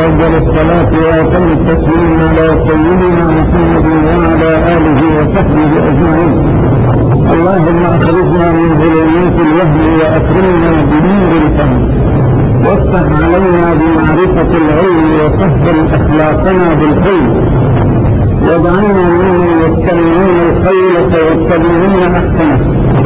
وأفضل الصلاة وأتم التسليم على سيدنا محمد وعلى آله وصحبه أجمعين. اللهم أخرجنا من ظلمات الوهم وأكرمنا بنور الفهم، وافتح علينا بمعرفة العلم وسهل أخلاقنا بالحلم، واجعلنا ممن يستمعون القول فيتبعون أحسنه.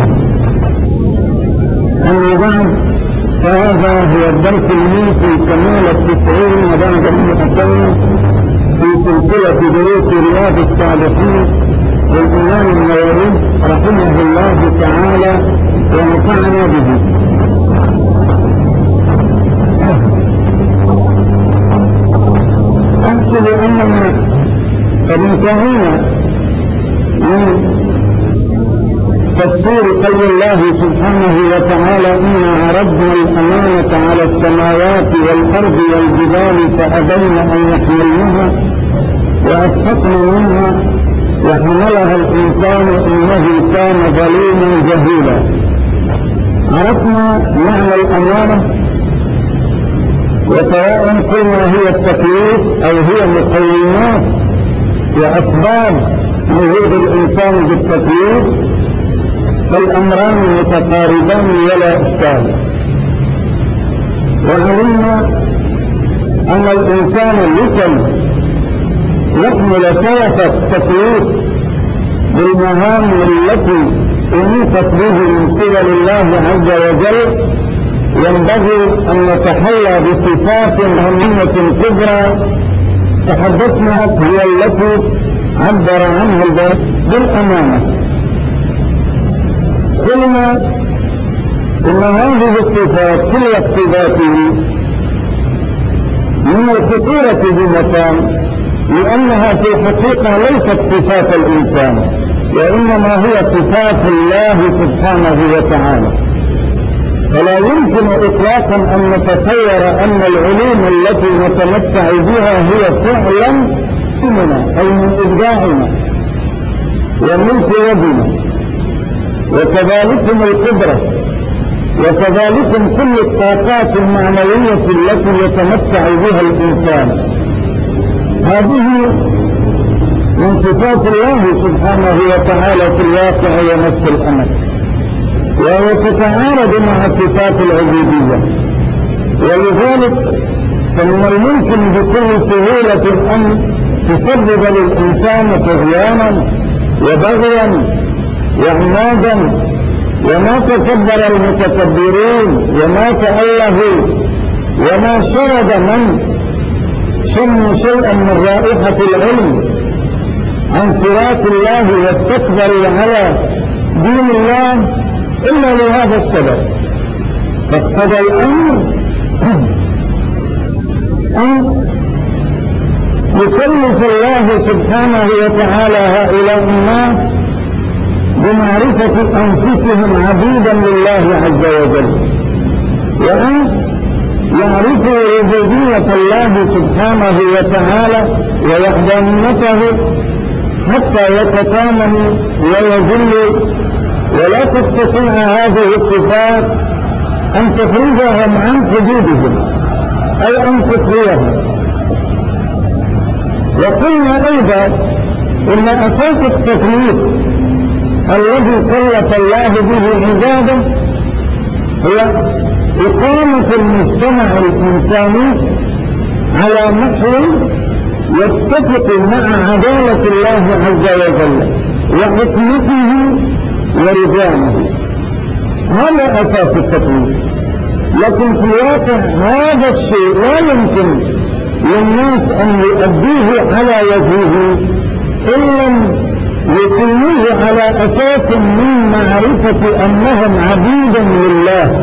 أما بعد، فهذا هو الدرس في كمال 90 وبعد 200 في سلسلة دروس رياض الصالحين للإمام النووي رحمه الله تعالى ونفعنا به. أحسب أننا قد انتهينا من تفسير قول الله سبحانه وتعالى: إنا عرضنا الأمانة على السماوات والأرض والجبال فأبين أن يحملنها وأشفقن منها وحملها الإنسان إنه كان ظلوما جهولا. عرفنا معنى الأمانة، وسواء قلنا هي التكليف أو هي مقومات وأسباب نهوض الإنسان بالتكليف، فالأمران متقاربان ولا إشكال. وعلمنا أن الإنسان لكي يحمل شرف التكليف بالمهام التي أنيطت به من قبل الله عز وجل ينبغي أن يتحلى بصفات مهمة كبرى تحدثنا هي التي عبر عنها الباب بالأمانة. قلنا إن هذه الصفات في اقتباته من الخطورة بمكان، لأنها في الحقيقة ليست صفات الإنسان، وإنما هي صفات الله سبحانه وتعالى. فلا يمكن إطلاقا أن نتصور أن العلوم التي نتمتع بها هي فعلا مننا أي من إبداعنا وملك يدنا، وكذلكم القدرة، وكذلكم كل الطاقات المعنوية التي يتمتع بها الإنسان. هذه من صفات الله سبحانه وتعالى في الواقع ونفس الأمر، وهي تتعارض مع صفات العبودية. ولذلك فمن الممكن بكل سهولة أن تسبب للإنسان طغيانا وبغيا وعنادا، وما تكبر المتكبرين وما تألهوا وما شرد من شم شيئا من رائحة العلم عن صراط الله واستكبروا على دين الله إلا لهذا السبب. فاقتضى الأمر أن يكلف الله سبحانه وتعالى هؤلاء الناس بمعرفة أنفسهم عبيدا لله عز وجل، وأن يعرفوا ربوبية الله سبحانه وتعالى ووحدانيته حتى يتكاملوا ويذلوا. ولا تستطيع هذه الصفات أن تخرجهم عن حدودهم أي أن تطغيهم. وقلنا أيضا إن أساس التكليف الذي كلف الله به عباده هو إقامة المجتمع الإنساني على نحو يتفق مع عدالة الله عز وجل وحكمته ورضوانه. هذا أساس التكليف. لكن في الواقع هذا الشيء لا يمكن للناس أن يؤديه على وجهه إن لم يقيموه على أساس من معرفة أنهم عبيدا لله.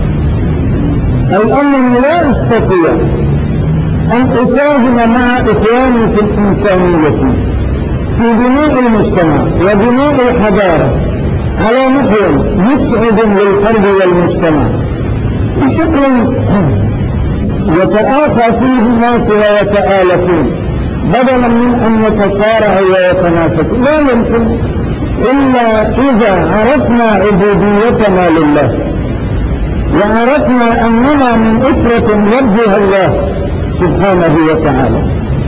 أي أنني لا أستطيع أن أساهم مع إخواني في الإنسانية في بناء المجتمع وبناء الحضارة على نحو مسعد للفرد والمجتمع بشكل يتآخى فيه الناس ويتآلفون بدلا من أن يتصارعوا ويتنافسوا. لا يمكن إلا إذا عرفنا عبوديتنا لله وعرفنا أننا من أسرة يرجوها الله سبحانه وتعالى.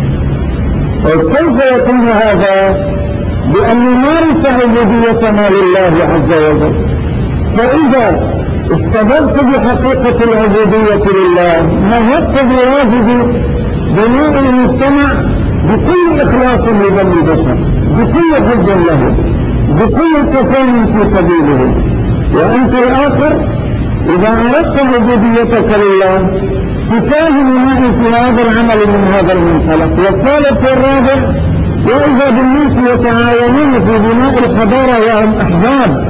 وكيف يتم هذا؟ بأن نمارس عبوديتنا لله عز وجل. فإذا استدلت بحقيقة العبودية لله نهضت بواجب بناء المجتمع بكل إخلاص لبني البشر، بكل حب له، بكل تفاهم في سبيله. وأنت الآخر إذا أردت عبوديتك لله تساهم معي في هذا العمل من هذا المنطلق. والثالث والرابع، وإذا بالناس يتعاونون في بناء الحضارة وهم أحباب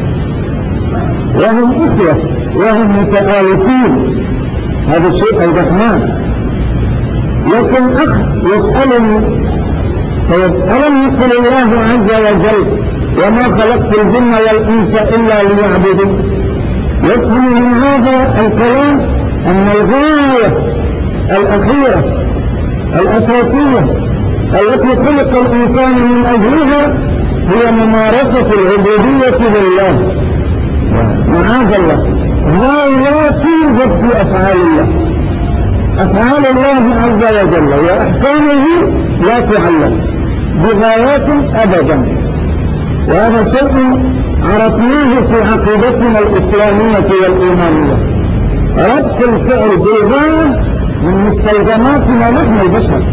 وهم إخوة وهم متآلفين، هذا الشيء الرحمن. لكن أخ يسألني طيب ألم يقل الله عز وجل وما خلقت الجن والإنس إلا ليعبدون؟ يفهم من هذا الكلام أن الغاية الأخيرة الأساسية التي خلق الإنسان من أجلها هي ممارسة العبودية لله. معاذ الله، لا توجد في أفعال الله. أفعال الله عز وجل وأحكامه لا تعلم بغايات أبدا. وهذا شيء عرفناه في عقيدتنا الإسلامية والإيمانية. ربط الفعل بالغاية من مستلزماتنا نحن البشر.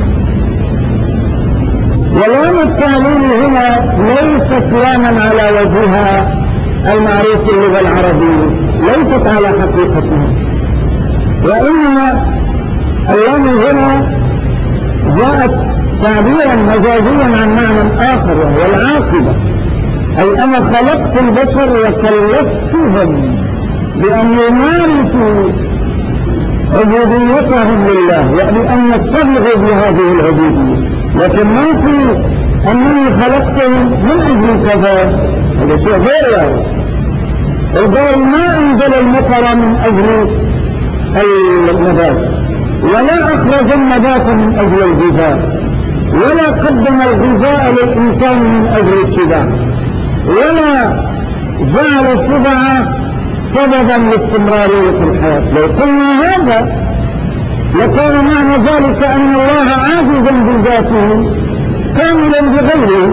ولام التعليل هنا ليست لاما على وجهها المعروف في اللغة العربية، ليست على حقيقتها، وإنما اللام هنا جاءت تعبيرا مجازيا عن معنى آخر وهو العاقبة. أي أنا خلقت البشر وكلفتهم بأن يمارسوا عبوديتهم لله، يعني أن يستبلغوا بهذه العبودية. لكن ما في أنني خلقتهم من أجل كذا، هذا شيء غير يعني. الباري ما أنزل المطر من أجل النبات، ولا أخرج النبات من أجل الغذاء، ولا قدم الغذاء للإنسان من أجل الشبع، ولا جعل الشبع سببا لاستمرارية الحياة. لو قلنا هذا لكان معنى ذلك أن الله عاجزا بذاته كاملا بغيره،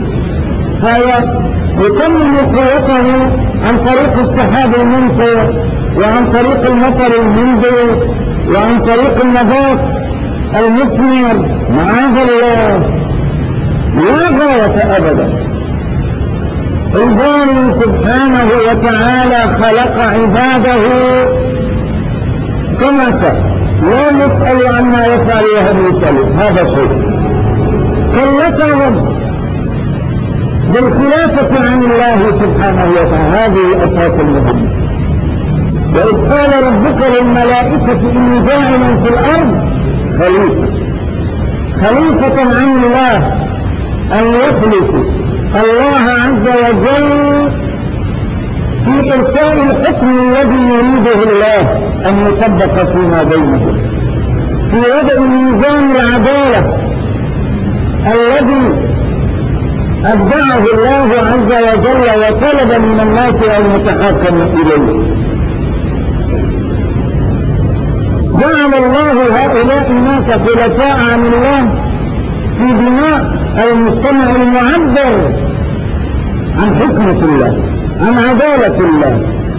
فيكمل قوته عن طريق السحاب المنفر وعن طريق المطر المنزل وعن طريق النبات المثمر. معاذ الله، لا غاية أبدا. الباري سبحانه وتعالى خلق عباده كما شاء، لا يسأل عما يفعل وهم يسألون. هذا شيء كلفهم بالخلافة عن الله سبحانه وتعالى، هذه أساس المهم. وإذ قال ربك للملائكة إني جاعل في الأرض خليفة عن الله، أن يخلفوا الله عز وجل في إرسال الحكم الذي يريده الله أن يطبق فيما بينه، في وضع ميزان العدالة الذي أبدعه الله عز وجل وطلب من الناس أن يتحاكموا إليه. جعل الله هؤلاء الناس خلفاء عن الله في بناء المجتمع المعبر عن حكمة الله، عن عدالة الله،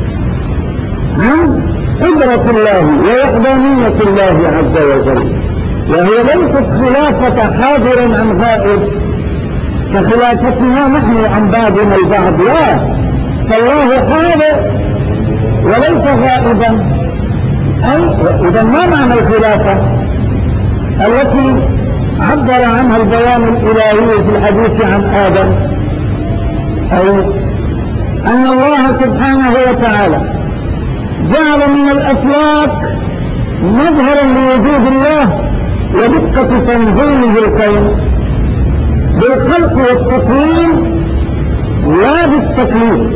عن قدرة الله ووحدانية الله عز وجل. وهي ليست خلافة حاضر عن غائب كخلافتنا نحن عن بعضنا البعض، لا، فالله حاضر وليس غائبا. إذا ما معنى الخلافة التي عبر عنها البيان الإلهي في الحديث عن آدم؟ أي أن الله سبحانه وتعالى جعل من الأفلاك مظهرا لوجود الله ودقة تنظيمه الكون بالخلق والتكوين لا بالتكليف،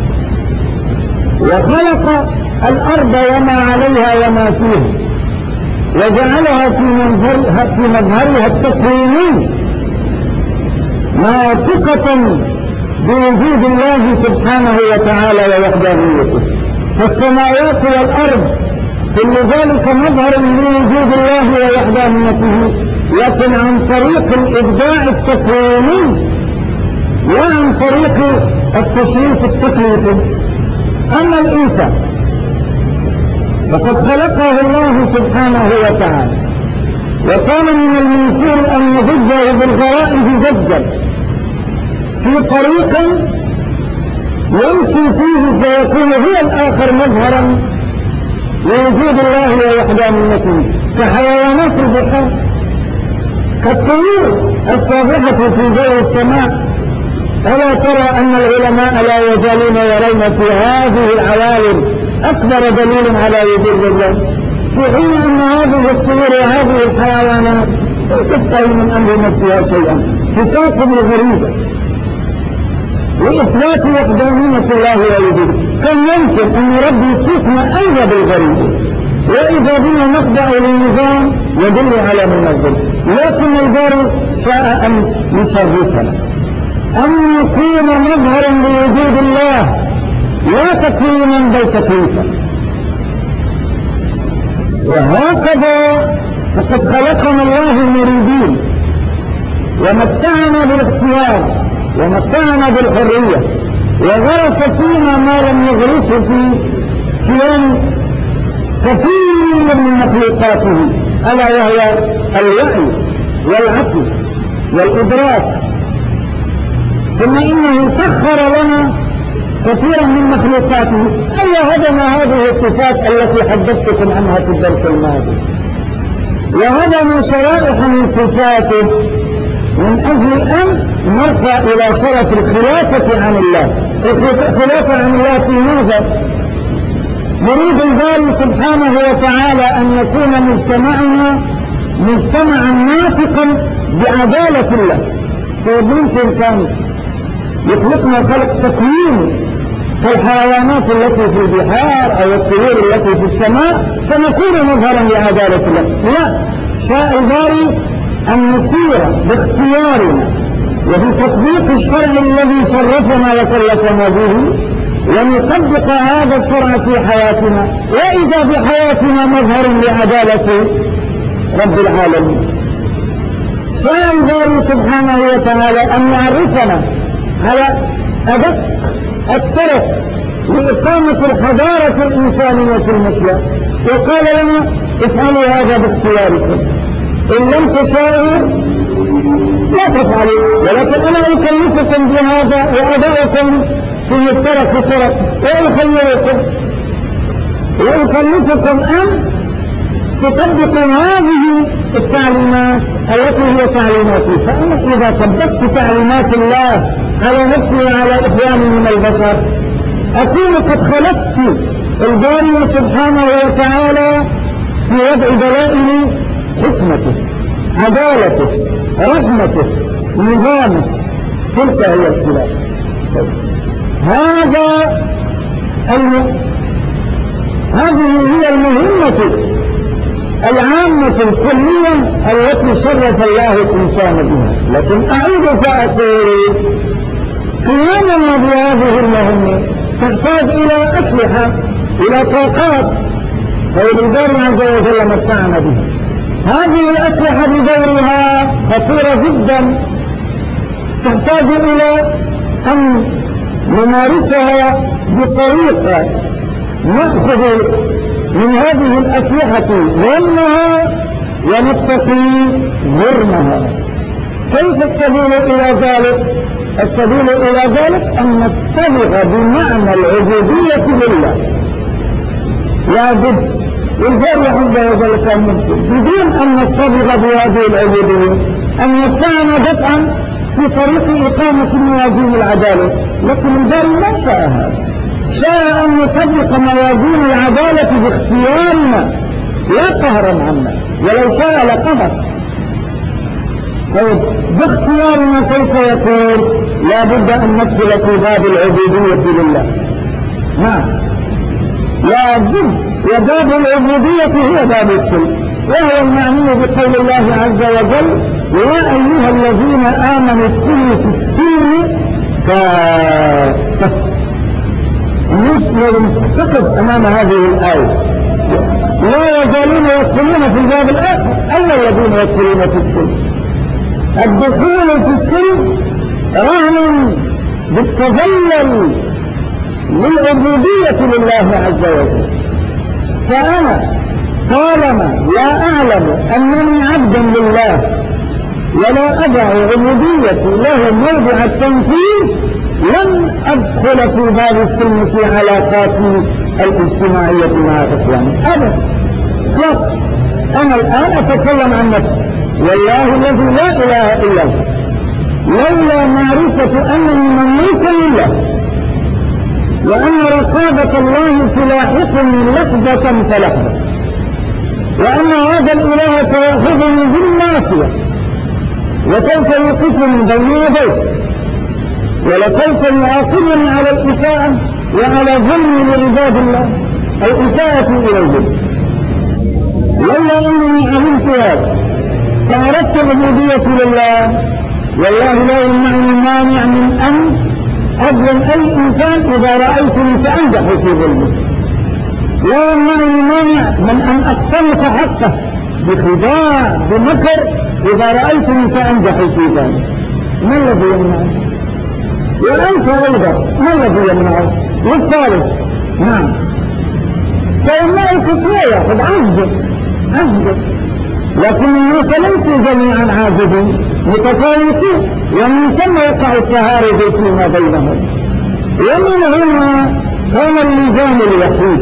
وخلق الأرض وما عليها وما فيها وجعلها في مظهرها التكويني ناطقة بوجود الله سبحانه وتعالى ووحدانيته. فالسماوات والأرض كل ذلك مظهر لوجود الله ووحدانيته، لكن عن طريق الإبداع التكويني وعن طريق التشريف التكليفي. أما الإنسان فقد خلقه الله سبحانه وتعالى، وكان من المنسوب أن يزجه بالغرائز زجا في طريق يمشي فيه فيكون هو الآخر مظهرا لوجود الله ووحدانيته، كحيوانات البحار، كالطيور السابحة في جو السماء. ألا ترى أن العلماء لا يزالون يرون في هذه العوالم أكبر دليل على وجود الله، في حين أن هذه الطيور وهذه الحيوانات لا تفتهي من أمر نفسها شيئا، تساقم الغريزة لإثبات وحدانية الله ووجوده. كان يمكن أن ربي يسوقنا أيضا بالغريزة، وإذا بنا نخضع للنظام يدل على منظم، لكن الباري شاء أن يشرفنا، أن يكون مظهرا لوجود الله لا تكوينا بل تكليفا. وهكذا فقد خلقنا الله مريدين، ومتعنا بالاختيار، ومتعنا بالحرية، وغرس فينا ما لم يغرسه في كيان كثير من مخلوقاته، ألا وهي الوعي والعقل والإدراك. ثم إنه سخر لنا كثيرا من مخلوقاته، أي هدنا هذه الصفات التي حدثتكم عنها في الدرس الماضي، وهدنا شرائح من صفاته من أجل أن نرفع إلى شرف الخلافة عن الله. الخلافة عن الله في ماذا؟ يريد الباري سبحانه وتعالى أن يكون مجتمعا ناطقا بعدالة الله. فممكن كان يخلقنا خلق تكويني كالحيوانات التي في البحار أو الطيور التي في السماء فنكون مظهرا لعدالة الله. لا، شاء الباري أن نسير باختيارنا وبتطبيق الشرع الذي شرفنا وكلفنا به، ونطبق هذا الشرع في حياتنا، وإذا بحياتنا مظهر لعدالة رب العالمين. شاء الباري سبحانه وتعالى أن يعرفنا على أدق الطرق لإقامة الحضارة الإنسانية المثلى، وقال لنا افعلوا هذا باختياركم، إن لم تشاءوا لا تفعلوا، ولكن أنا أكلفكم بهذا وأدعوكم في مفترق الطرق، وأكلفكم أن تطبقوا هذه التعليمات التي هي تعليماتي. فأنا إذا طبقت تعليمات الله على نفسي وعلى إخواني من البشر أكون قد خلقت الباري سبحانه وتعالى في وضع دلائل حكمته، عدالته، رحمته، نظامه. تلك هي الخلافة. هذه هي المهمة العامة الكلية التي شرف الله الإنسان بها. لكن أعيد فأقول قيامنا بهذه المهمة تحتاج إلى أسلحة، إلى طاقات، فالباري عز وجل متعنا بها. هذه الأسلحة بدورها خطيرة جدا، تحتاج إلى أن نمارسها بطريقة نأخذ من هذه الأسلحة ظنها ونتقي غرمها. كيف السبيل إلى ذلك؟ السبيل إلى ذلك أن نستبغ بمعنى العبودية لله. لا بد، والباري عز وجل كان ممكن بدون أن نستبغ بهذه العبودية أن يدفعنا دفعا في طريق إقامة موازين العدالة، لكن الباري ما شاء هذا، شاء أن نطبق موازين العدالة باختيارنا لا قهرا عنا، ولو شاء لقهر. طيب باختيارنا كيف يكون؟ لا بد أن ندخل في باب العبودية لله. نعم، لا بد، وباب العبودية هو باب السلم، وهو المعني بقول الله عز وجل يا أيها الذين آمنوا ادخلوا في السلم كافة. المسلم تقف أمام هذه الآية لا يزالون يدخلون في الباب الآخر. أين الذين يدخلون في السلم؟ الدخول في السلم رهن بالتذلل للعبودية لله عز وجل. فأنا طالما لا أعلم أنني عبدا لله ولا أضع عبوديتي له موضع التنفيذ لن أدخل في باب السلم في علاقاتي الاجتماعية مع إخواني أبدا. لا، أنا الآن أتكلم عن نفسي والله الذي لا إله إلا هو، لولا معرفة أنني مملوك لله وأن رقابة الله تلاحقني لحظة فلحظة، وأن هذا الإله سيأخذني بالناصية وسوف يوقفني بين يديه ولسوف يعاقبني على الإساءة وعلى ظلمي لعباد الله أو إساءتي إليهم. لولا أنني علمت هذا فعرفت عبوديتي لله والله لا يمنعني مانع من أن أظلم أي إنسان إذا رأيتني سأنجح في ظلمه. لا يمنعني مانع من أن أقتنص حقه بخداع بمكر إذا رأيتني سأنجح في ذلك. ما الذي يمنعني؟ وأنت أيضا ما الذي يمنعه؟ والثالث نعم سيمنعك شيء قد عجز، لكن الناس ليسوا جميعا عاجزين، متفاوتون، ومن ثم يقع التهارب فيما بينهم. ومن هنا كان الميزان الوحيد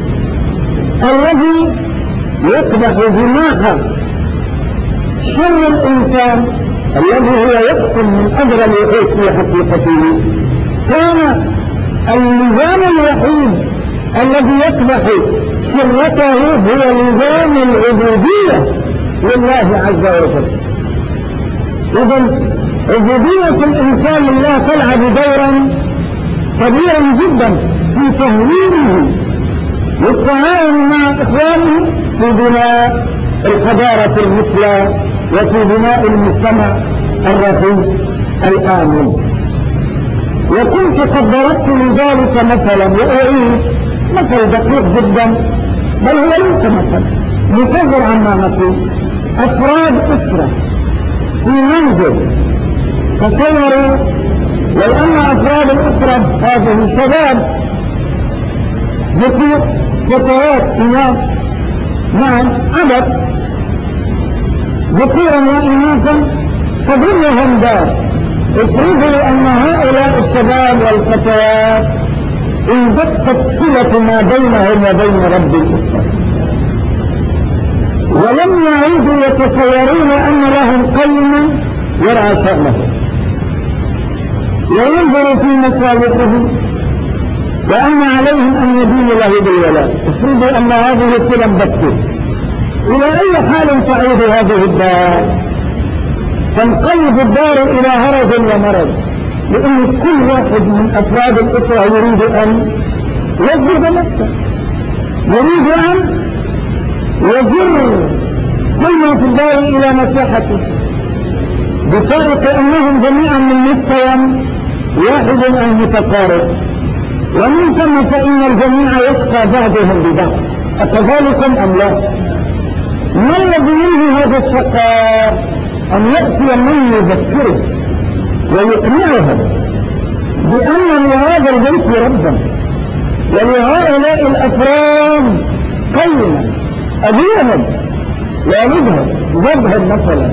الذي يقدح جناح شر الإنسان الذي هو يقسم من أجر الوحوش في حقيقته، كان الميزان الوحيد الذي يقدح شرته هو ميزان العبودية لله عز وجل. إذن عبودية الإنسان لله تلعب دورا كبيرا جدا في تهويله والتعاون مع إخوانه في بناء الحضارة المثلى وفي بناء المجتمع الرخي الآمن. وكنت قد ضربت لذلك مثلا وأعيد مثل دقيق جدا، بل هو ليس مثل مصغر عما نقول. أفراد أسرة في منزل، تصوروا لو أن أفراد الأسرة هذه شباب ذكور فتيات إناث، نعم عدد ذكورا وإناثا تضمهم دار، افرضوا أن هؤلاء الشباب والفتيات انبتت صلة ما بينهم وبين رب الأسرة ولم يعودوا يتصورون أن لهم قيما يرعى شأنه وينظر في مصالحه وأن عليهم أن يدينوا له بالولاء. افرضوا أن هذه الصلة انبتت، إلى أي حال تعود هذه الدار؟ تنقلب الدار إلى هرج ومرض، لأن كل واحد من أفراد الأسرة يريد أن يجلب نفسه، يريد أن يجر كل ما في الدار إلى مصلحته، بفرق أنهم جميعا من مستوى واحد أو متقارب، ومن ثم فإن الجميع يشقى بعضهم ببعض. أكذلك أم لا؟ ما الذي ينهي هذا الشقاء؟ أن يأتي من يذكره ويقنعهم بأن لهذا البيت ربا ولهؤلاء الأفراد قيما، أبيهم والدهم زوجهم مثلا،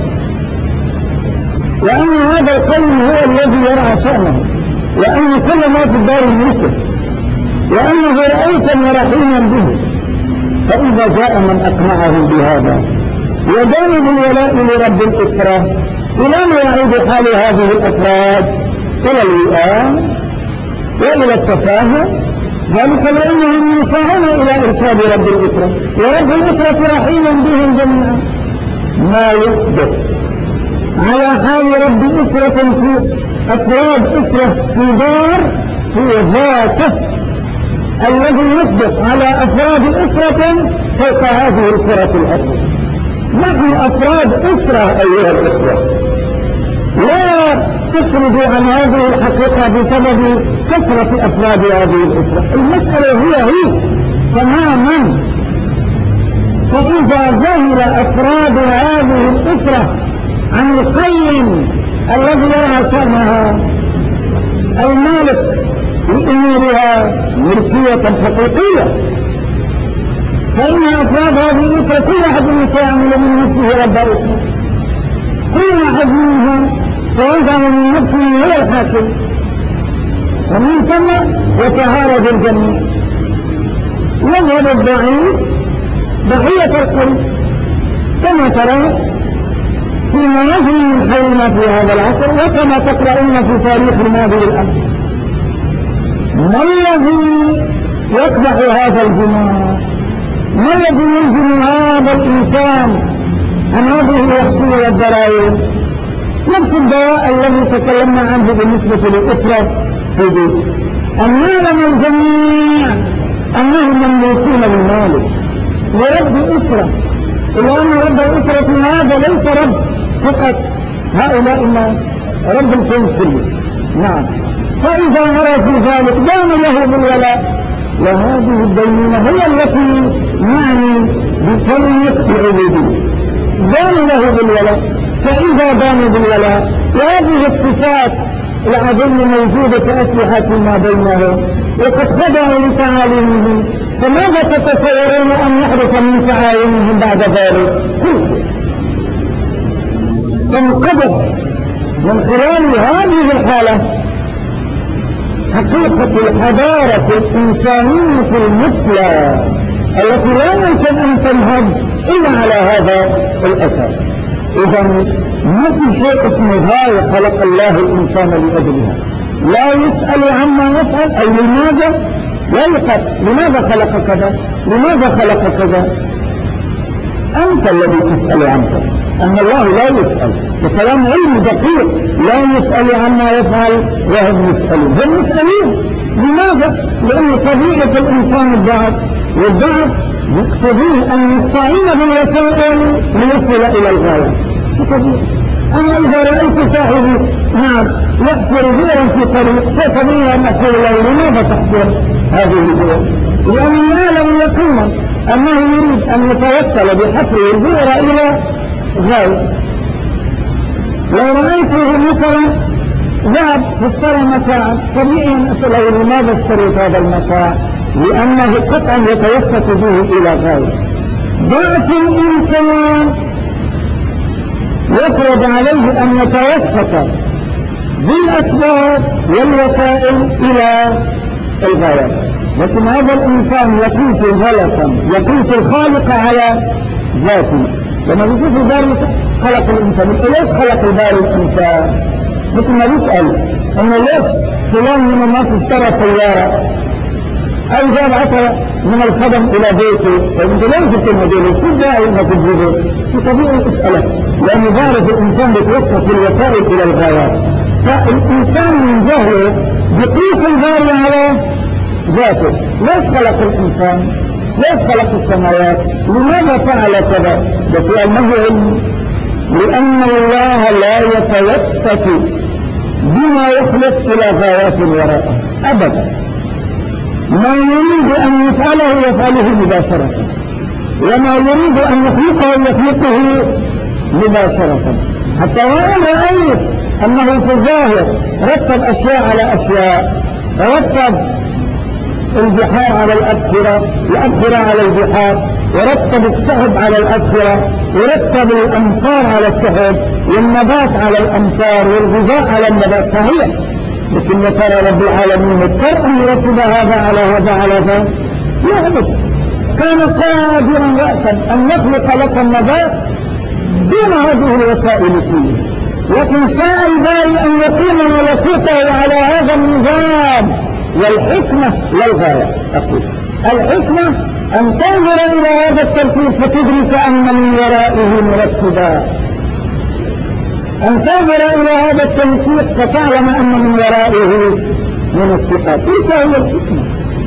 وأن هذا القيم هو الذي يرعى شأنه، وأن كل ما في الدار ملكه، وأنه رؤوفا ورحيما به. فإذا جاء من أقنعه بهذا وجانب الولاء لرب الأسرة، إلى ما يعود حال هذه الأفراد؟ إلى الوئام وإلى التفاهم، ذلك لأنهم يسعون إلى إرشاد رب الأسرة، ورب الأسرة رحيم بهم جميعا. ما يصدق على حال رب أسرة في أفراد أسرة في دار هو ذاته الذي يصدق على أفراد أسرة فوق هذه الكرة الأرض. نحن أفراد أسرة أيها الأخوة، لا تسردوا عن هذه الحقيقة بسبب كثرة أفراد هذه الأسرة. المسألة هي تماما فإذا ظهر أفراد هذه الأسرة عن القيم الذي يرى شأنها المالك لأمورها ملكية حقيقية، فإن أفراد هذه الأسرة كل واحد سيعمل من نفسه رب أسرة، كل واحد منهم سيجعل من نفسه هو الحاكم، ومن ثم يتهارج الجميع. يذهب الضعيف ضحية القلب، كما ترى فيما يجري من حولنا في هذا العصر، وكما تقرؤون في تاريخ الماضي بالأمس. ما الذي يقبح هذا الجماع؟ ما الذي يلزم هذا الإنسان عن هذه الوحشية والضرائب؟ نفس الدواء الذي تكلمنا عنه بالنسبة للأسرة في بيت، أن يعلم الجميع أنهم مملوكون بالمال ورب أسرة، إلا أن رب الأسرة هذا ليس رب فقط هؤلاء الناس، رب الكون كله. نعم، فإذا عرفوا ذلك دان له بالولاء، وهذه الدينونة هي التي نعني بكلمة العبودية، دان له بالولاء. فإذا دانوا بالولاء وهذه الصفات العظيمة موجودة كأسلحة ما بينهم وقد خضعوا لتعاليمهم، فماذا تتصورون أن يحدث من تعاليمهم بعد ذلك؟ كل شيء تنقضح من خلال هذه الحالة حقيقة الحضارة الإنسانية المثلى التي لا يمكن أن تنهض إلا على هذا الأساس. إذا ما في شيء اسمه غاية خلق الله الإنسان لأجلها، لا يسأل عما يفعل أي لماذا، لا يقال لماذا خلق كذا، لماذا خلق كذا، أنت الذي تسأل عنه. أن الله لا يسأل، وكلام علمي دقيق، لا يسأل عما يفعل وهم يسألون، هم يسألون. لماذا؟ لأن طبيعة الإنسان الضعف، والضعف يقتضيه أن يستعين بالوسائل ليصل إلى الغاية. شو طبيعي؟ أنا إذا رأيت صاحبي يحفر بئرا في طريق، فطبيعي أن أقول له لماذا تحفر هذه البئر؟ لأني أعلم يقينا أنه يريد أن يتوصل بحفره البئر إلى غاية. لو رأيته مثلا ذهب واشترى متاعا، طبيعي أن أسأله لماذا اشتريت هذا المتاع؟ لأنه قطعا يتوسط به إلى غاية. ضعف الإنسان يفرض عليه أن يتوسط بالأسباب والوسائل إلى الغاية، لكن هذا الإنسان يقيس غلطا، يقيس الخالق على ذاته. لما بيشوف الباري خلق الإنسان، ليش خلق الباري الإنسان؟ مثل ما بيسأل أنه ليش فلان من الناس اشترى سيارة أو جاب 10 من الخدم إلى بيته، فأنت لا جبت المدينة، شو داعي إنك تجيبه؟ شو طبيعي اسألك، لأنه ضارب الإنسان بيتوسط بالوسائل إلى الغايات. فالإنسان من جهله بيقيس الغاية على ذاته. ليش خلق الإنسان؟ ليش خلق السماوات؟ لماذا فعل كذا؟ بس ما هو علم؟ لأن الله لا يتوسط بما يخلق إلى غايات وراءه أبدا. ما يريد أن يفعله مباشرة، وما يريد أن يخلقه مباشرة. حتى وإن رأيت أنه في الظاهر رتب أشياء على أشياء، رتب البحار على الأبخرة، الأبخرة على البحار، ورتب السحب على الأبخرة، ورتب الأمطار على السحب، والنبات على الأمطار، والغذاء على النبات. صحيح، لكن ترى رب العالمين اضطر أن يرتب هذا على هذا على ذا؟ لا أبدا، كان قادرا رأسا أن يخلق لك النبات دون هذه الوسائل فيه، لكن شاء الباري أن يقيم ملكوته على هذا النظام. والحكمة لا الغاية، أقول الحكمة أن تنظر إلى هذا الترتيب فتدرك أن من ورائه مرتبا، أن تنظر إلى هذا التنسيق فتعلم أن من ورائه منسقات. تلك هي الحكمة.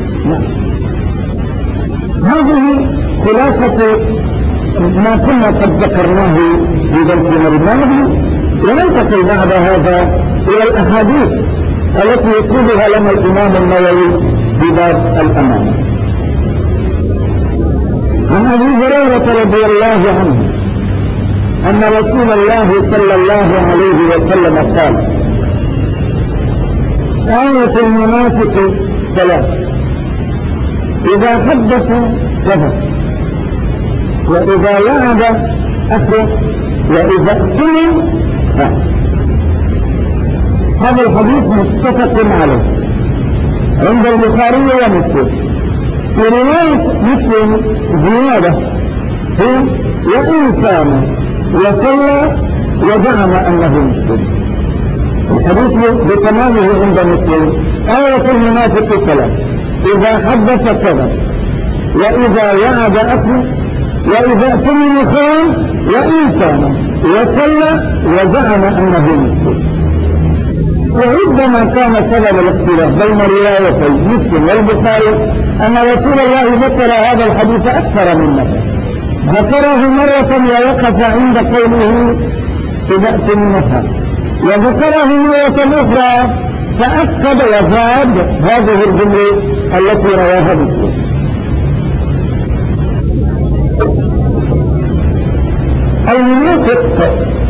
هذه خلاصة ما كنا قد ذكرناه في درسنا الماضي، وننتقل بعد هذا إلى الأحاديث التي يسردها لنا الإمام النووي في باب الأمانة. عن أبي هريرة رضي الله عنه أن رسول الله صلى الله عليه وسلم قال: آية المنافق ثلاث: إذا حدث كذب، وإذا وعد أخلف، وإذا اؤتمن خان. هذا الحديث متفق عليه عند البخاري ومسلم. في رواية مسلم زيادة هي: وإنسان وصلى وزعم أنه مسلم. الحديث بتمامه عند مسلم. آية المنافق ثلاث: إذا حدث كذب، وإذا وعد أخلف، وإذا اؤتمن خان، وإنسان وصلى وزعم أنه مسلم. وربما كان سبب الاختلاف بين روايتي مسلم والبخاري أن رسول الله ذكر هذا الحديث أكثر من مرة. ذكره مرة ووقف عند قوله إذا اؤتمن خان، وذكره مرة أخرى فأكد وزاد هذه الجملة التي رواها مسلم. المنافق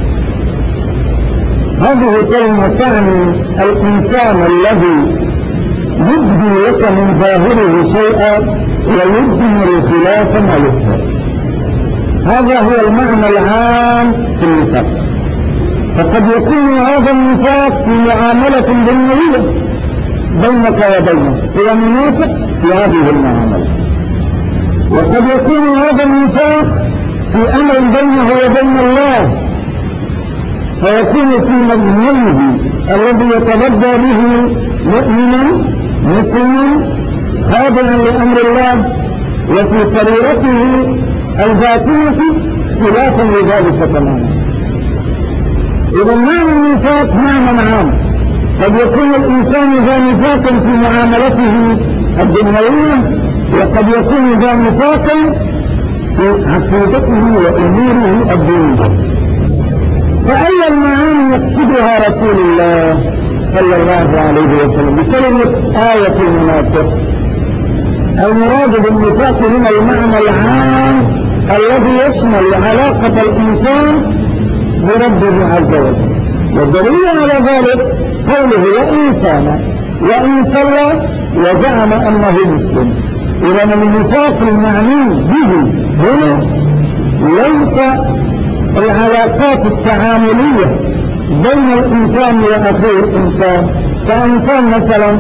هذه كلمة تعني الإنسان الذي يبدي لك من ظاهره شيئا ويدمر خلاف ما يظهر. هذا هو المعنى العام في النفاق. فقد يكون هذا النفاق في معاملة دنيوية بينك وبينه، هو منافق في هذه المعاملة. وقد يكون هذا النفاق في أمر بينه وبين الله، فيكون في مجمله الذي يتبدى به مؤمنا مسلما خاضعا لأمر الله، وفي سريرته الذاتية خلافا لذلك تماما. إذا معنى النفاق معنى عام. قد يكون الإنسان ذا نفاق في معاملته الدنيوية، وقد يكون ذا نفاق في عقيدته وأموره الدينية. فأي المعاني يقصدها رسول الله صلى الله عليه وسلم بكلمة آية المنافق؟ المراد بالنفاق هنا المعنى العام الذي يشمل علاقة الإنسان بربه عز وجل. والدليل على ذلك قوله وإنسان وإن صلى وزعم أنه مسلم. إذا النفاق المعني به هنا ليس العلاقات التعاملية بين الإنسان وأخيه الإنسان. كإنسان مثلا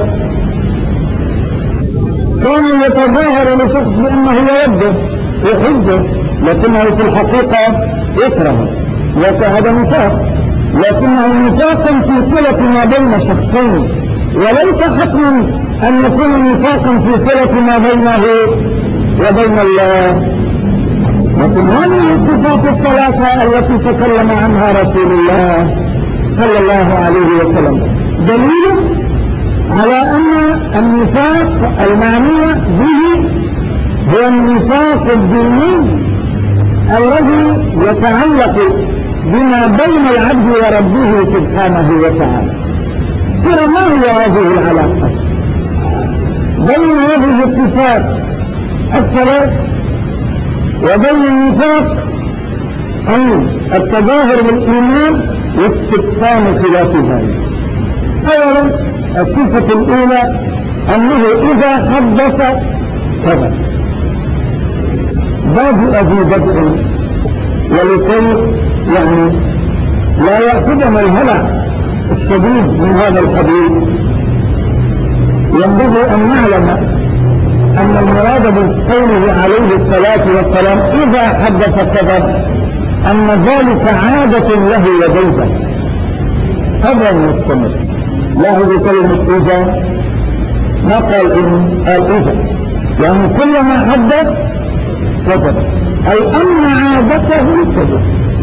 كان يتظاهر لشخص بأنه يوده يحبه، لكنه في الحقيقة يكرهه، هذا نفاق. لكنه نفاقا في صلة ما بين شخصين، وليس حتما أن يكون نفاقا في صلة ما بينه وبين الله. لكن هذه الصفات الثلاثة التي تكلم عنها رسول الله صلى الله عليه وسلم دليل على أن النفاق المعني به هو النفاق الديني الذي يتعلق بما بين العبد وربه سبحانه وتعالى. ترى ما هي هذه العلاقة بين هذه الصفات الثلاث وبين النفاق؟ التظاهر بالإيمان واستبطان خلاف ذلك. أولا الصفة الأولى أنه إذا حدث كذب. بادئ ذي بدء، ولكي لا يأخذنا الهلع الشديد من هذا الحديث ينبغي أن نعلم أن المراد بقوله عليه الصلاة والسلام إذا حدث كذب أن ذلك عادة له لديه، هذا المستمر. لا هو بكلمة إذا، ما قال إذا، يعني كلما حدث كذب، أي أن عادته الكذب،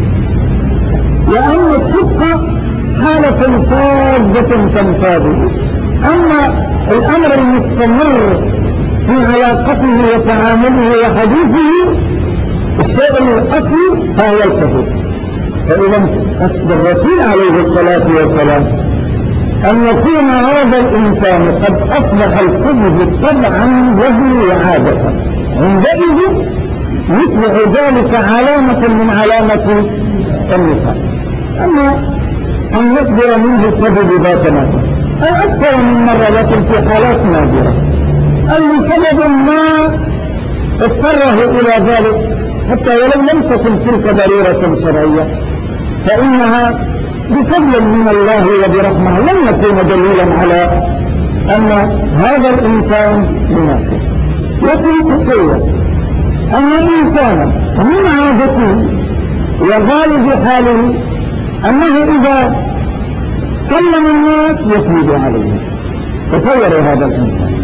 لأن الصدق حالة شاذة تنفاذه. أما الأمر المستمر في علاقته وتعامله وحديثه الشيء الأصلي فهو الكذب. فإذا قصد الرسول عليه الصلاة والسلام أن يكون هذا الإنسان قد أصبح الكذب طبعا له وعادة، عندئذ يصبح ذلك علامة من علامة النفاق. أما أن يصدر منه الكذب ذات مرة أو أكثر من مرة لكن في حالات نادرة أو لسبب ما اضطره إلى ذلك حتى ولو لم تكن تلك ضرورة شرعية فإنها بفضل من الله وبرحمه لن يكون دليلا على أن هذا الإنسان منافق. لكن تصور أن الإنسان من عادته وغالب حاله أنه إذا كلم الناس يكذب عليه. تصوروا هذا الإنسان،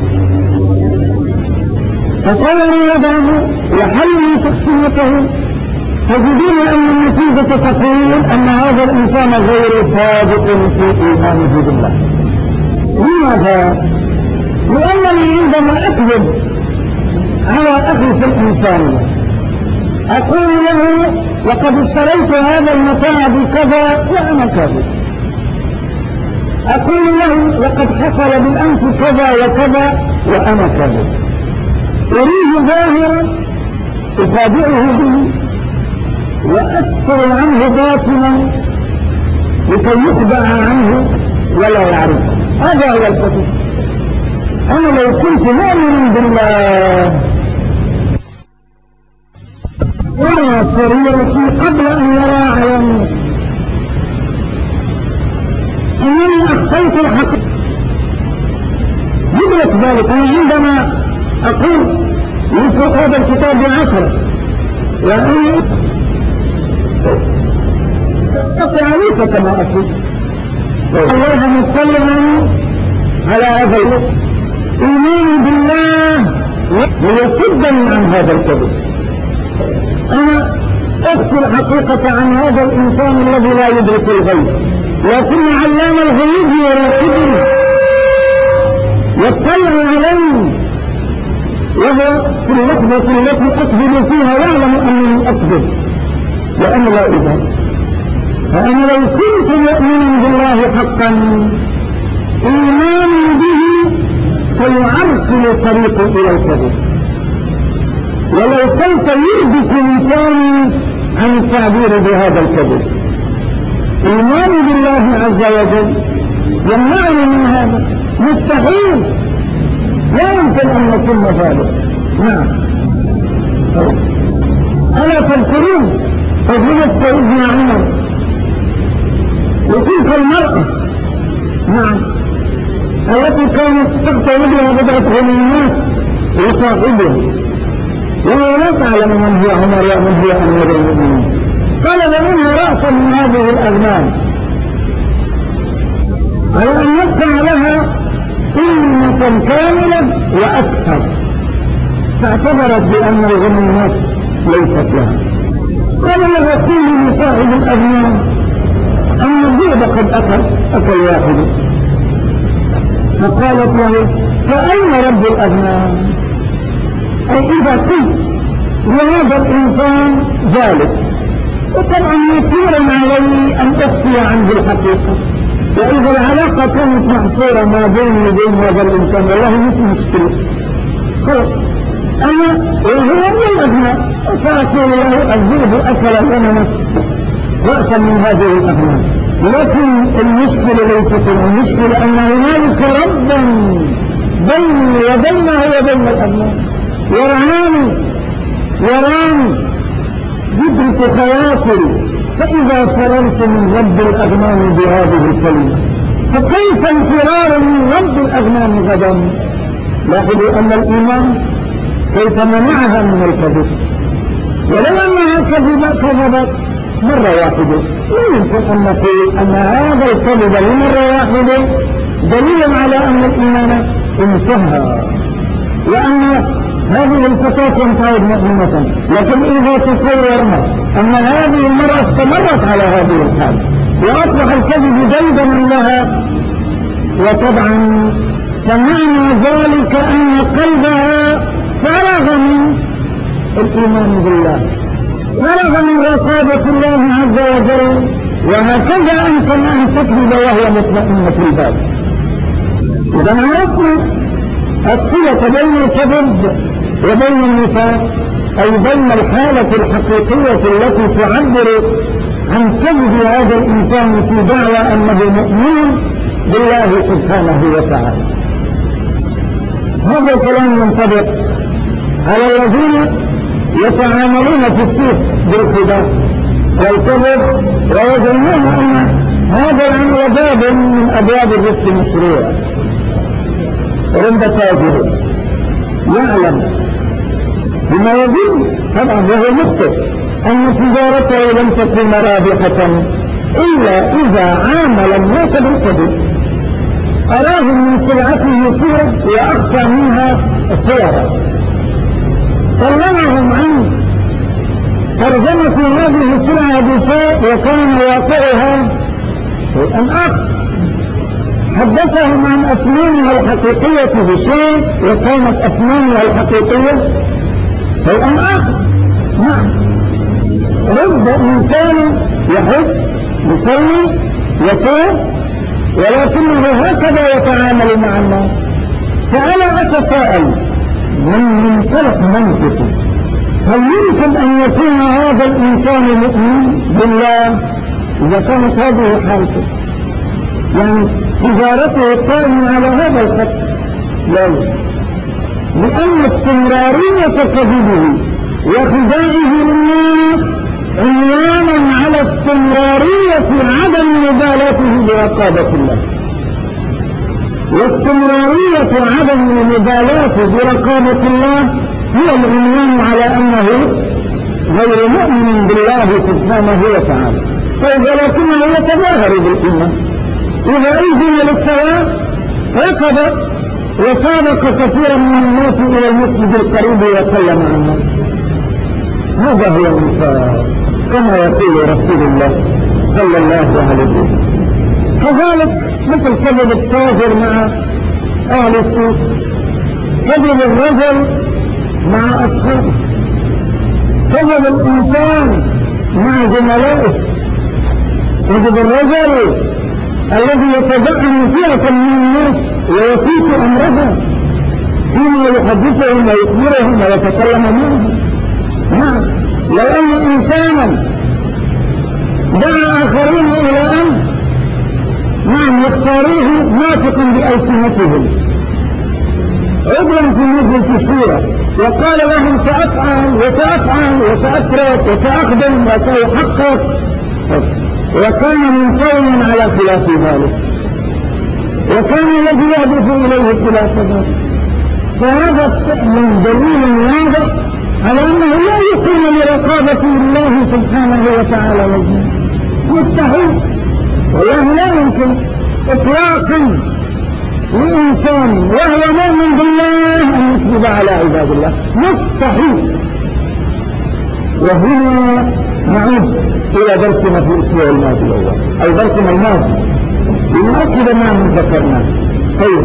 تصوروا يدعه يحل شخصيته، تجدون أن النتيجة تقول أن هذا الإنسان غير صادق في إيمانه بالله. لماذا؟ لأنني عندما أكذب على أخي في الإنسانية أقول له لقد اشتريت هذا المتاع بكذا وأنا كاذب، أقول له لقد حصل بالأمس كذا وكذا وأنا كاذب، أريه ظاهرا أخادعه به وأستر عنه باطنا لكي يخدع عنه ولا يعرفه. هذا هو الكذب. أنا لو كنت مؤمنا بالله وعلى سريرتي قبل أن يرى عيني أنني أخطيت الحقيقة يدرك ذلك. أنا عندما أقول ينفق هذا الكتاب ب10 وأني أقع ليس كما أقول الله مطلعا على هذا الوقت إيماني بالله ليصدني عن هذا الكذب. أنا أخفي الحقيقة عن هذا الإنسان الذي لا يدرك الغيب، لكن علام الغيب يراقبني يطلع علي وهو في اللحظة التي أكذب فيها يعلم أنني أكذب وأنا لا أدرك. فأنا لو كنت مؤمنا بالله حقا إيماني به سيعرقل طريقي إلى الكذب، ولو سوف يربك لساني عن التعبير بهذا الكذب. إيماني بالله عز وجل يمنعني من هذا، مستحيل، لا يمكن أن يتم ذلك. نعم. ألا تذكرون تجربة سيدنا عمر وتلك المرأة نعم التي كانت تقتل بها بضعة غنيمات لصاحبها وهو لا تعلم من هو عمر ومن هو أمير المؤمنين، طلب منها رأسا من هذه الأغنام على أن يدفع لها قيمة كاملة وأكثر، فاعتبرت بأن الغنيمات ليست لها. قال لها قيل لصاحب الأغنام أن الذئب قد أكل واحد، فقالت له فأين رب الأغنام؟ أي إذا قلت لهذا الإنسان ذلك وطبعا يسير علي أن أخفي عنه الحقيقة، وإذا العلاقة كانت محصورة ما بيني وبين هذا الإنسان والله مش مشكلة خلاص أنا وهو من الأغنام وسأقول له الذئب أكل لنا رأسا من هذه الأغنام. لكن المشكلة ليست المشكلة أن هنالك ربا بيني وبينه وبين الأغنام يراني يدرك خواطري، فإذا فررت من رب الأغنام بهذه الكلمة فكيف الفرار من رب الأغنام غدا؟ لاحظوا أن الإيمان كيف منعها من الكذب، ولو أنها كذبت مرة واحدة لا يمكن أن نقول أن هذا الكذب لمرة واحدة دليل على أن الإيمان انتهى وأن هذه الفتاة انتهت مؤمنة. لكن إذا تصورنا أن هذه المرأة استمرت على هذه الحال وأصبح الكذب ديدنا لها، وطبعا فمعنى ذلك أن قلبها فرغ من الإيمان بالله، فرغ من رقابة الله عز وجل، وهكذا أمكن أن تكذب وهي مطمئنة البال. إذا عرفنا الصلة بين الكذب وبين النفاق أي بين الحالة الحقيقية التي تعبر عن كذب هذا الإنسان في دعوى أنه مؤمن بالله سبحانه وتعالى. هذا الكلام ينطبق على الذين يتعاملون في السوق بالخداع والكذب ويظنون أن هذا العمل باب من أبواب الرزق المشروع. رب تاجر يعلم بما يظن طبعا وهو مخطئ أن تجارته لم تكن رابحة إلا إذا عامل الناس بالكذب، أراهم من سلعته صورة وأخفى منها صورة، كلمهم عن ترجمة هذه السلعة بشيء وكان واقعها شيئا آخر، حدثهم عن أثمانها الحقيقية بشيء وكانت أثمانها الحقيقية شيئا آخر. نعم، رب إنسان يحج يصلي يصوم ولكنه هكذا يتعامل مع الناس. فأنا أتساءل من منطلق منطقي، هل يمكن أن يكون هذا الإنسان مؤمن بالله إذا كانت هذه حالته؟ يعني تجارته قائمة على هذا الخط؟ لا، لأن استمرارية كذبه وخداعه للناس عنوانا على استمرارية عدم مبالاته برقابة الله، واستمرارية عدم المبالاة برقابة الله هو العنوان على أنه غير مؤمن بالله سبحانه وتعالى. ولكنه يتظاهر بالإيمان، إذا أذن للصلاة ركض وسابق كثيرا من الناس إلى المسجد القريب وسلم عنه. هذا هو النفاق كما يقول رسول الله صلى الله عليه وسلم. كذلك مثل كذب التاجر مع أهل السوق، كذب الرجل مع أصحابه، كذب الإنسان مع زملائه، كذب الرجل الذي يتزعم فئة من الناس ويسيط أمرها فيما يحدثهم ويخبرهم ويتكلم معهم. نعم، لو أن إنسانا دعا آخرين إلى أن يختاروه ناطقا بألسنتهم عضوا في مجلس الشورى وقال لهم سأفعل وسأفعل وسأترك وسأخدم وسأحقق، وكان منطويا على خلاف ذلك، وكان الذي يهدف إليه خلاف ذلك. فهذا من دليل واضح على أنه لا يقيم لرقابة الله سبحانه وتعالى وجهه، مستحيل، والله لا يمكن إطلاقا لإنسان وهو مؤمن بالله أن يكذب على عباد الله، مستحيل. وهنا نعود إلى درسنا في الأسبوع الماضي أو درسنا الماضي لنؤكد ما ذكرناه. طيب،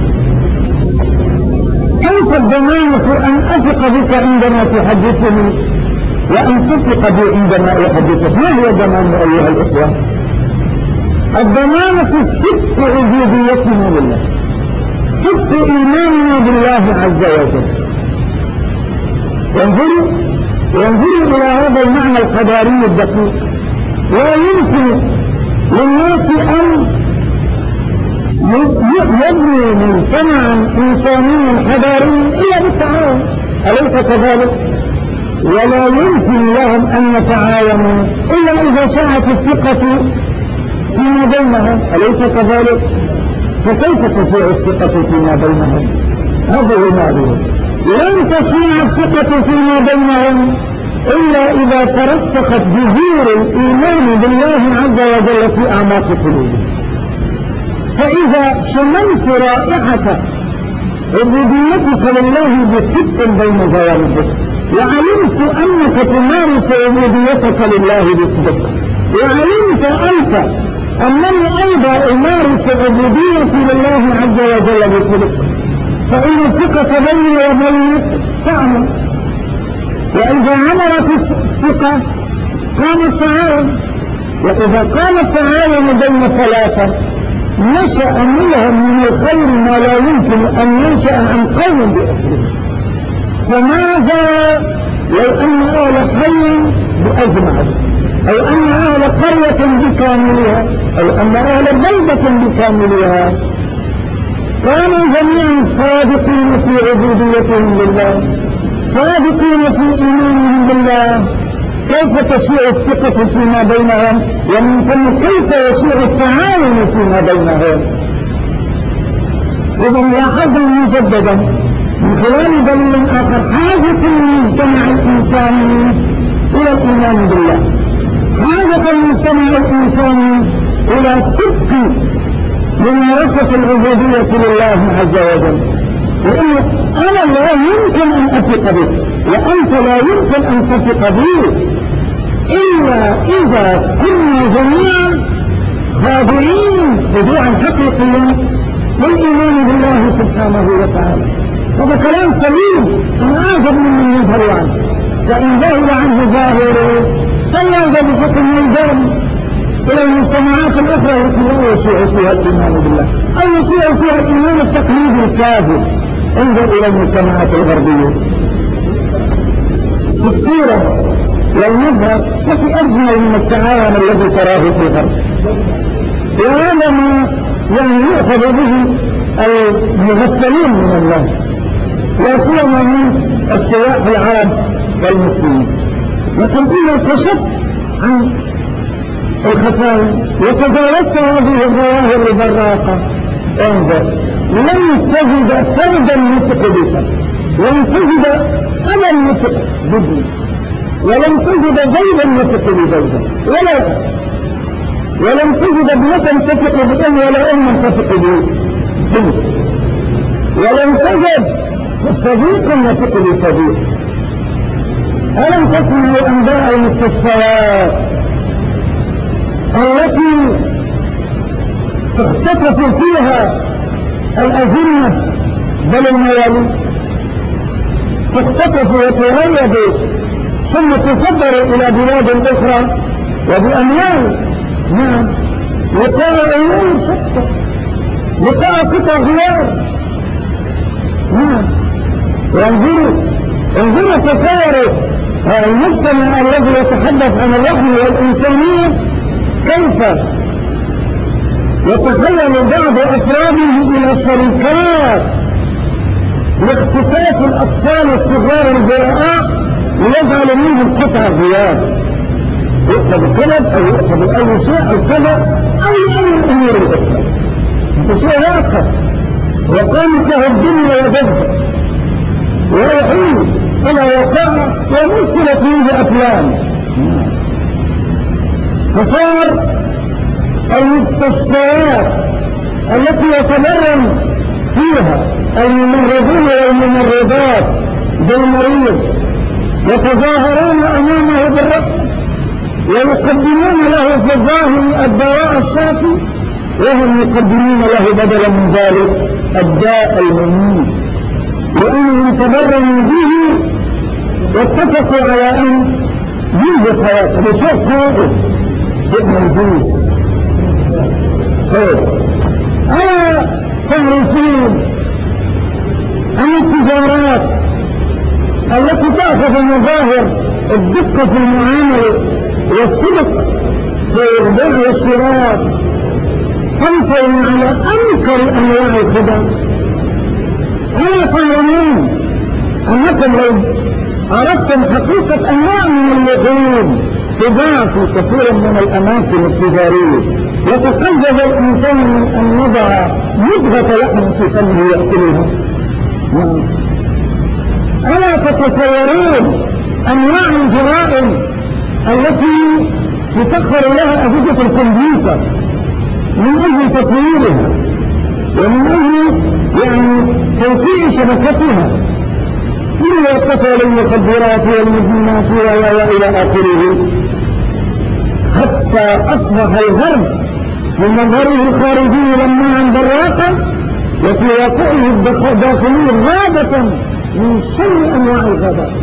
كيف الضمانة أن أثق بك عندما تحدثني وأن تثق بي عندما أحدثك؟ ما هو الضمان أيها الإخوة؟ الضمانة صدق عبوديتنا لله، صدق إيماننا بالله عز وجل. وانظروا إلى هذا المعنى الحضاري الدقيق. لا يمكن للناس أن يبنوا مجتمعا إنسانيا حضاريا إلا بالتعاون، أليس كذلك؟ ولا يمكن لهم أن يتعاونوا إلا إذا شاعت الثقة فيما بينهم، أليس كذلك؟ فكيف تشيع الثقة فيما بينهم؟ هذا هو المعلوم. لن تشيع الثقة فيما بينهم إلا إذا ترسخت جذور الإيمان بالله عز وجل في أعماق قلوبهم. فإذا شممت رائحة عبوديتك لله بصدق بين جوانبك، وعلمت أنك تمارس عبوديتك لله بصدق، وعلمت أنت أنني أيضا أمارس عبوديتي لله عز وجل بصدق، فإن الثقة بيني وبينك تعمل. وإذا عملت الثقة قام التعاون، وإذا قام التعاون بين ثلاثة نشأ منهم من الخير ما لا يمكن أن ينشأ عن قوم بأسره. فماذا لو أن أهل حي بأجمعه، أو أن أهل قرية بكاملها، أو أن أهل بلدة بكاملها كانوا جميعا صادقين في عبوديتهم لله، صادقين في إيمانهم بالله، كيف تشيع الثقة فيما بينهم؟ ومن ثم كيف يشيع التعاون فيما بينهم؟ إذا لاحظنا مجددا من خلال دليل آخر حاجة المجتمع الإنساني إلى الإيمان بالله، حاجة المجتمع الإنساني إلى صدق ممارسة العبودية لله عز وجل، لأنه أنا لا يمكن أن أثق به وأنت لا يمكن أن تثق به إلا إذا كنا جميعا خاضعين خضوعا حقيقيا للإيمان بالله سبحانه وتعالى. هذا كلام سليم، أنا أعجب من يظهر عنه، فإن ظهر عنه ظاهر فليعجب بشكل ميدان إلى المجتمعات الأخرى التي لا يشيع فيها الإيمان بالله أو يشيع فيها الإيمان التقليدي الكاذب. انظر إلى المجتمعات الغربية في الصورة والمظهر التي أجمل من التعاون الذي تراه في الغرب، وهذا ما يؤخذ به المغفلين من الناس، لا سيما من السياح العرب والمسلمين. لكن إذا كشفت عن الخفايا وتجاوزت هذه الظواهر البراقة انظر، لن تجد فردا يثق بك، لن تجد أبا يثق بابنه، ولن تجد زوجا يثق بزوجه، ولن تجد ابنة تثق بأم ولا أم تثق ببنت، ولن تجد صديق يثق بصديق. ألم تسمعوا أنباء المستشفيات التي تختطف فيها الأجنة بل المواليد، تختطف وتغيب ثم تصدر إلى بلاد أخرى وبأموال، نعم، لقاء عيون شتى، لقاء قطع غيار، نعم. وانظروا تصوروا المجتمع الذي يتحدث عن الرحمة والإنسانية كيف يتخيل بعض أفراده إلى شركات لاختطاف الأطفال الصغار البراء ويجعل منهم قطع غيار، يؤخذ كلب أو يؤخذ أي شيء أو كذا أو أي الأمور الأخرى، هذا شيء آخر. وقامت له الدنيا وجدها ويعيد إلى وقع ومثلت منه أفلام. فصار المستشفيات التي يتمرن فيها الممرضون والممرضات بالمريض يتظاهرون أمامه بالرقم ويقدمون له في الظاهر الدواء الشافي، وهم يقدمون له بدلا من ذلك الداء المميت، لأنهم تبرموا به واتفقوا على أن ينجح حياته. هذا شيء قائم، شيء موجود. ألا تعرفون أن التجارات التي تأخذ مظاهر الدقة في المعاملة والصدق في البيع والشراء تنطوي على أنكر أنواع الخدع؟ ألا تعلمون أنكم لو عرفتم حقيقة أنواع من اللحوم تباع في كثير من الأماكن التجارية يتقلد الإنسان من أن يضع مضغة لحم في فمه يأكلها؟ ألا تتصورون أنواع الجرائم التي يسخر لها أجهزة الكمبيوتر من أجل تطويرها ومن أجل توسيع شبكتها، إلا يتصل المخدرات والمدمنات وإلى آخره، حتى أصبح الغرب من مظهره الخارجي لمعا براقا وفي واقعه الداخلي غابة من شر أنواع الغابات.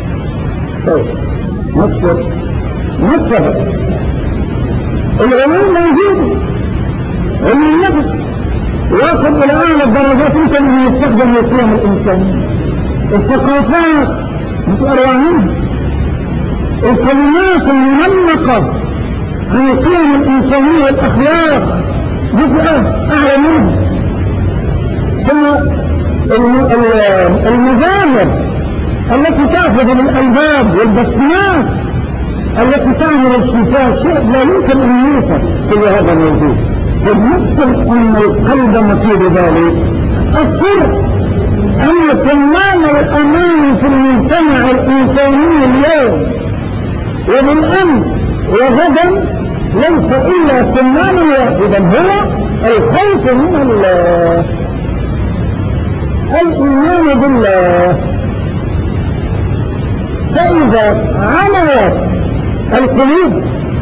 ما السبب؟ العلوم موجودة، علم النفس واصل إلى أعلى الدرجات يمكن أن يستخدم للقيم الإنسانية. الثقافات متأروع منها، الكلمات المنمقة عن القيم الإنسانية والأخلاق جزء أعلى منه. ثم المزامر التي تأخذ بالألباب والبسمات التي تعمل الشفاء شيء لا يمكن أن يوصف في هذا الموضوع. فنصر أن القلب مفيد ذلك. السر أن سمان الأمان في المجتمع الإنساني اليوم وبالأمس وغدا ليس إلا سمان واحدا، هو الخوف من الله، الإيمان بالله. فإذا عملت القلوب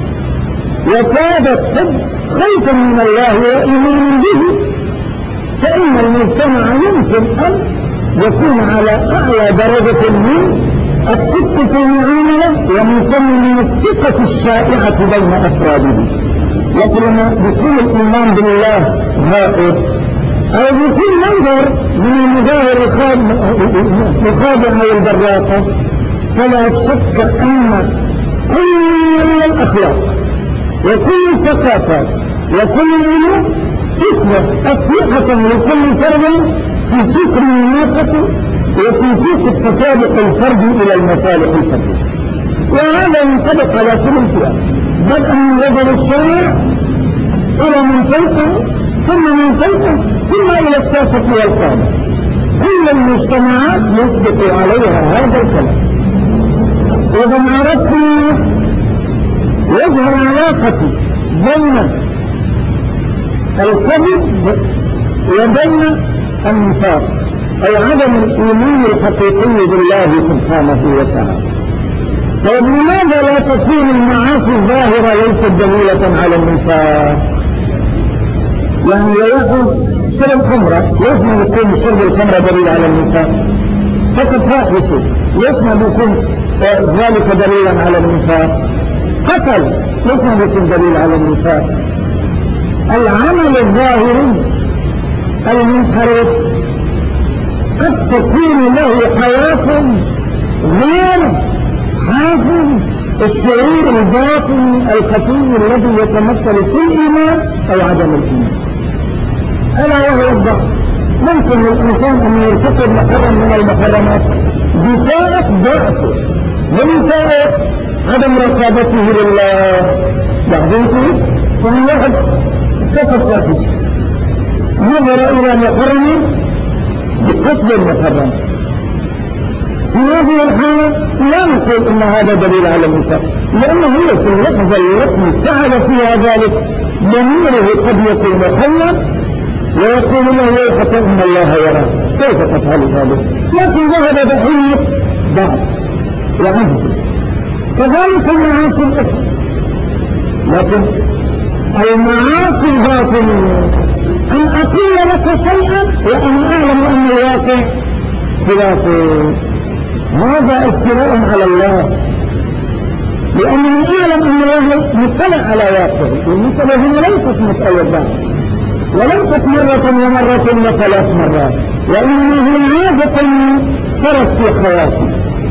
وكادت خوفا من الله وإيمان به، فإن المجتمع يمكن أن يكون على أعلى درجة من الصدق في المعاملة ومن ثم الثقة الشائعة بين أفراده. لكن لما بيكون الإيمان بالله غائب أو بيكون منظر من المظاهر الخاضعة والبراقة، فلا شك أن كل الأخلاق وكل الثقافات وكل العلوم تصبح أسلحة لكل فرد في سوق المنافسة وفي سوق التسابق الفردي إلى المصالح الفردية. وهذا ينطبق على كل الفئات، بدءا من رجل الشارع إلى من فوقه ثم من فوقه ثم إلى الساسة والقادة. كل المجتمعات يسبق عليها هذا الكلام. إذا أردت يظهر علاقتي بين الكذب وبين النفاق أي عدم الإيمان الحقيقي بالله سبحانه وتعالى. طيب لماذا لا تكون المعاصي الظاهرة ليست دليلة على النفاق؟ يعني لو يكون شرب خمرة لازم يكون شرب الخمرة دليل على النفاق. فقط فاحشة لازم يكون ذلك دليلا على النفاق. قتل لازم يكون دليل على النفاق. العمل الظاهري المنحرف قد تكون له حياة غير حافظ الشعور الباطني الخفي الذي يتمثل في الإيمان أو عدم الإيمان. ألا وهو الضعف. ممكن للإنسان أن يرتكب محرم من المحرمات بسبب ضعفه وبسبب عدم رقابته لله. بعضهم فمن واحد كفر فاحش نظر إلى محرم بقصد المحرم، في هذه الحالة لا نقول إن هذا دليل على النفاق، لأنه هو في اللحظة التي فعل فيها ذلك ضميره قد يكون محرم ويقول له ويحك إن الله يراه كيف تفعل ذلك، لكن ذهب ضحية ضعف وعجز. كذلك المعاصي الأخرى. لكن المعاصي الباطنية أن أقول لك شيئا وأنا أعلم أن الواقع خلافه، هذا افتراء على الله، لأنني أعلم أن الله مطلع على واقعه. المسألة هنا ليست مسألة ضعف وليست مرة ومرة وثلاث مرات، وإنما هي عادة صارت في حياتي.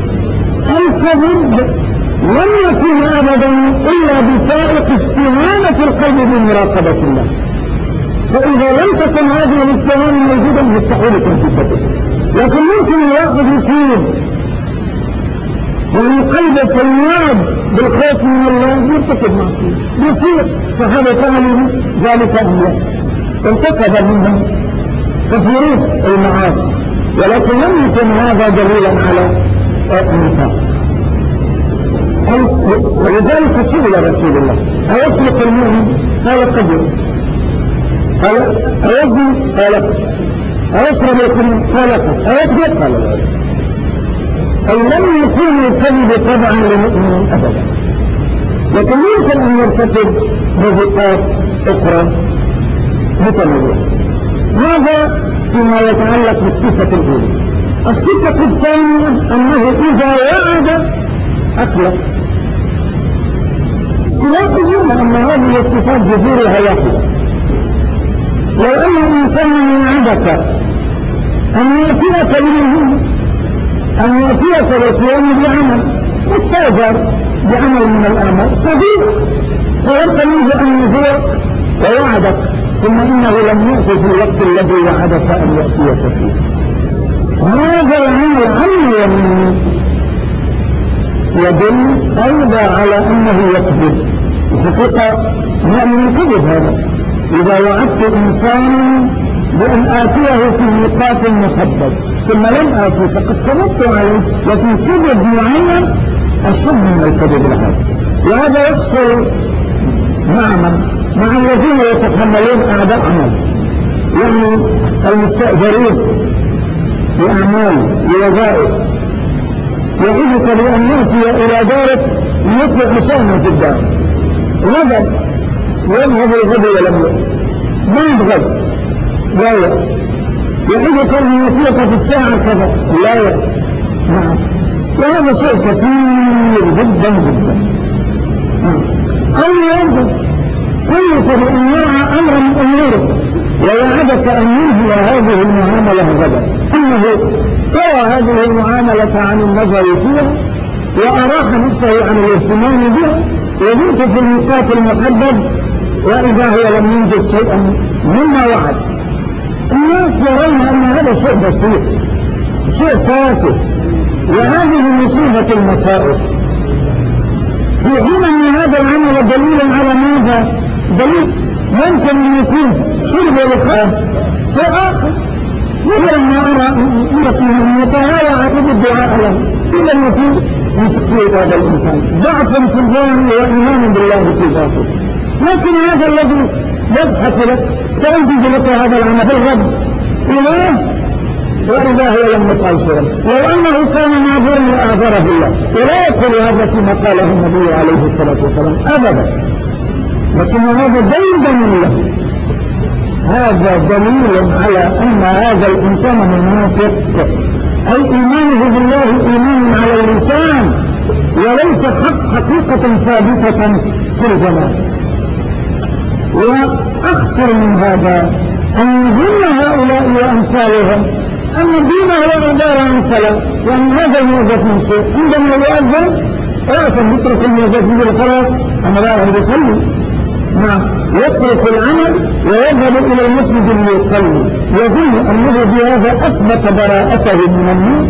الكذب لم يكن أبدا إلا بسائق استهانة القلب بمراقبة الله، فإذا لم تكن هذه الاستهانة موجودة مستحيل يكون في كذب. لكن ممكن الواحد يكون ومن قلبه فياض بالخوف من الله يرتكب معصية، يصير صحابة كانوا ذلك أملا ارتكب منهم كثيرون المعاصي، ولكن لم يكن هذا دليلا على النفاق. ولذلك سئل رسول الله أيسرق المؤمن؟ قال قد يسرق. قال أيزني؟ قال أيشرب الخمر؟ قال قد. أيكذب؟ قال لا. أي لم يكون الكذب طبعا للمؤمن أبدا، لكن يمكن أن يرتكب بذكات أخرى متنوعة. هذا فيما يتعلق بالصفة الأولى. الصفة الثانية أنه إذا وعد أخلق. تلاحظون أن هذه الصفات جذورها واحدة. لو أن الإنسان وعدك أن يأتيك بالقيام بعمل مستأجر بعمل من الأعمال صديق ويبقى منه أن يزور ووعدك ثم إنه لم يأتي في الوقت الذي وعدك أن يأتيك فيه. هذا العمل عمل يدل أيضا على أنه يكذب. الحقيقة نعم الكذب هذا. إذا وعدت إنسانا بأن آتيه في ميقات محدد ثم لم آتي فقد كذبت عليه، لكن كذب معين أشد من الكذب العادي. وهذا يحصل مع الذين يتحملون أعداء عمل، يعني المستأجرين بأعمال بوظائف، يعيدك بأن يأتي إلى دارك ليصلح شأنه في الدار، غدا يذهب الغد ولم يأتي، بعد غد لا يأتي، يعيدك أن يأتيك في الساعة كذا لا يأتي. وهذا شيء كثير جدا جدا. أو يوجد كلك بأن يرعى أمر من أموره ويعدك أن ينهي هذه المعاملة غدا، أنه ترى هذه المعاملة عن النظر فيها وأراح نفسه عن الاهتمام بها، يجيك في الميقات المحدد وإذا هو لم ينجز شيئا مما وعد. الناس يرون أن هذا شيء بسيط، شيء تافه، وهذه مصيبة المصائب، في حين أن هذا العمل دليل على ماذا؟ دليل ممكن أن يكون شرب لقاء شيء آخر، ولما أرى أن يتهاوى عقب الدعاء له إلا أن يكون من شخصية هذا الإنسان ضعفا في الظاهر وإيمان بالله في الباطن. لكن هذا الذي يضحك لك سأنتج لك هذا العمل في الغد إليه وإذا هو لم يفعل شيئا. لو أنه كان معذورا لآثره الله ولا يدخل هذا فيما قاله النبي عليه الصلاة والسلام أبدا، لكن هذا دليل له، هذا دليل على أن هذا الإنسان منافق، أي إيمانه بالله إيمان على اللسان وليس حقيقة ثابتة في الزمان. وأخطر من هذا أن يظن هؤلاء وأمثالهم أن الدين هو عبارة عن صلاة، يعني هذا الموظف من شيء عندما يؤذن رأسا يترك الموظف يقول خلاص أنا رايح يصلي، يترك العمل ويذهب إلى المسجد ليصلي، يظن أنه بهذا أثبت براءته من النار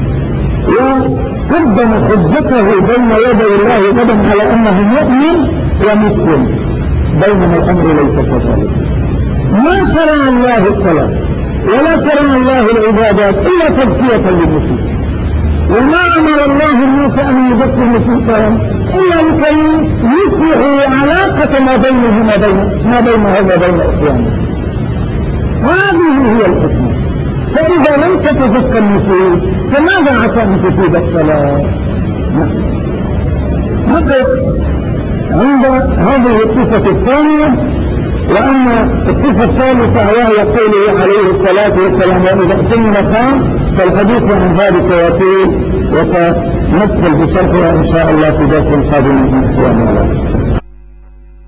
وقدم حجته بين يدي الله غدا على أنه مؤمن ومسلم، بينما الأمر ليس كذلك. ما شرع الله الصلاة ولا شرع الله العبادات إلا تزكية للنفوس، وما أمر الله الناس أن يزكوا نفوسهم إلا لكي يصلحوا علاقة ما بينهم وبين إخوانهم. هذه هي الحكمة. فإذا لم تتزكى النفوس فماذا عسى أن تفيد الصلاة؟ نقف عند هذه الصفة الثانية. وأما الصفة الثالثة وهي قوله عليه الصلاة والسلام وإذا اؤتمن خان، فالحديث عن ذلك يطول وسندخل بشرحها إن شاء الله في درس قادم من إخواننا.